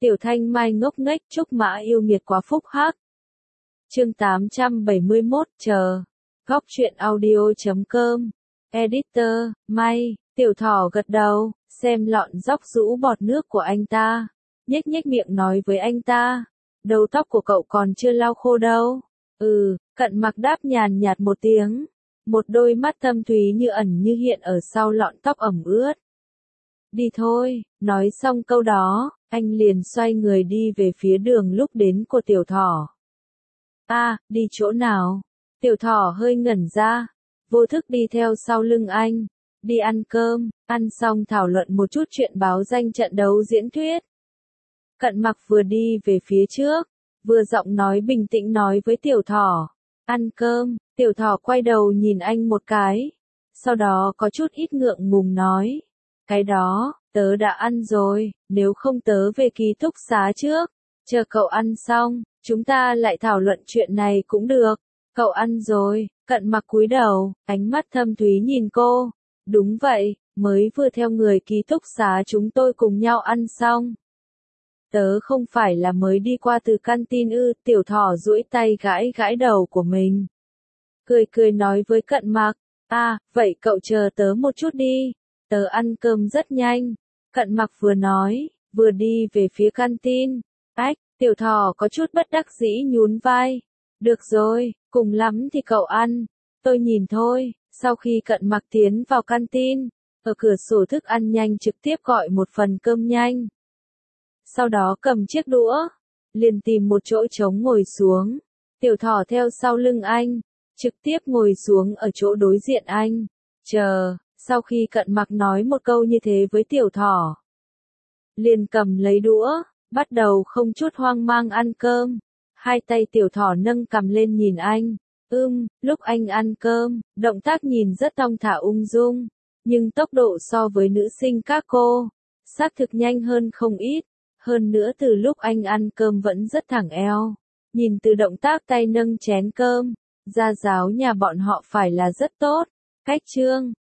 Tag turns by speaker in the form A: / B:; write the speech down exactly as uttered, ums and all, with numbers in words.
A: Tiểu Thanh Mai ngốc nghếch, Trúc Mã yêu nghiệt quá phúc hắc. Chương tám trăm bảy mươi mốt, chờ. Góc truyện audio chấm com. Editor, May. Tiểu Thỏ gật đầu, xem lọn dóc rũ bọt nước của anh ta. Nhếch nhếch miệng nói với anh ta. Đầu tóc của cậu còn chưa lau khô đâu. Ừ, Cận Mặc đáp nhàn nhạt một tiếng. Một đôi mắt thâm thúy như ẩn như hiện ở sau lọn tóc ẩm ướt. Đi thôi, nói xong câu đó, anh liền xoay người đi về phía đường lúc đến của Tiểu Thỏ. A, à, đi chỗ nào? Tiểu Thỏ hơi ngẩn ra, vô thức đi theo sau lưng anh. Đi ăn cơm, ăn xong thảo luận một chút chuyện báo danh trận đấu diễn thuyết. Cận Mặc vừa đi về phía trước, vừa giọng nói bình tĩnh nói với Tiểu Thỏ. Ăn cơm, Tiểu Thỏ quay đầu nhìn anh một cái. Sau đó có chút ít ngượng ngùng nói. Cái đó, tớ đã ăn rồi, nếu không tớ về ký túc xá trước. Chờ cậu ăn xong, chúng ta lại thảo luận chuyện này cũng được. Cậu ăn rồi, Cận Mặc cúi đầu, ánh mắt thâm thúy nhìn cô. Đúng vậy, mới vừa theo người ký túc xá chúng tôi cùng nhau ăn xong. Tớ không phải là mới đi qua từ canteen ư, Tiểu Thỏ duỗi tay gãi gãi đầu của mình. Cười cười nói với Cận Mặc, à, vậy cậu chờ tớ một chút đi, tớ ăn cơm rất nhanh. Cận Mặc vừa nói, vừa đi về phía canteen. Ách, Tiểu Thỏ có chút bất đắc dĩ nhún vai. Được rồi, cùng lắm thì cậu ăn, tôi nhìn thôi. Sau khi Cận Mặc tiến vào canteen, ở cửa sổ thức ăn nhanh trực tiếp gọi một phần cơm nhanh. Sau đó cầm chiếc đũa, liền tìm một chỗ trống ngồi xuống. Tiểu Thỏ theo sau lưng anh, trực tiếp ngồi xuống ở chỗ đối diện anh. Chờ, sau khi Cận Mặc nói một câu như thế với Tiểu Thỏ, liền cầm lấy đũa, bắt đầu không chút hoang mang ăn cơm. Hai tay Tiểu Thỏ nâng cằm lên nhìn anh. Ưm, lúc anh ăn cơm, động tác nhìn rất thong thả ung dung, nhưng tốc độ so với nữ sinh các cô, xác thực nhanh hơn không ít. Hơn nữa từ lúc anh ăn cơm vẫn rất thẳng eo. Nhìn từ động tác tay nâng chén cơm, gia giáo nhà bọn họ phải là rất tốt. Cách trương,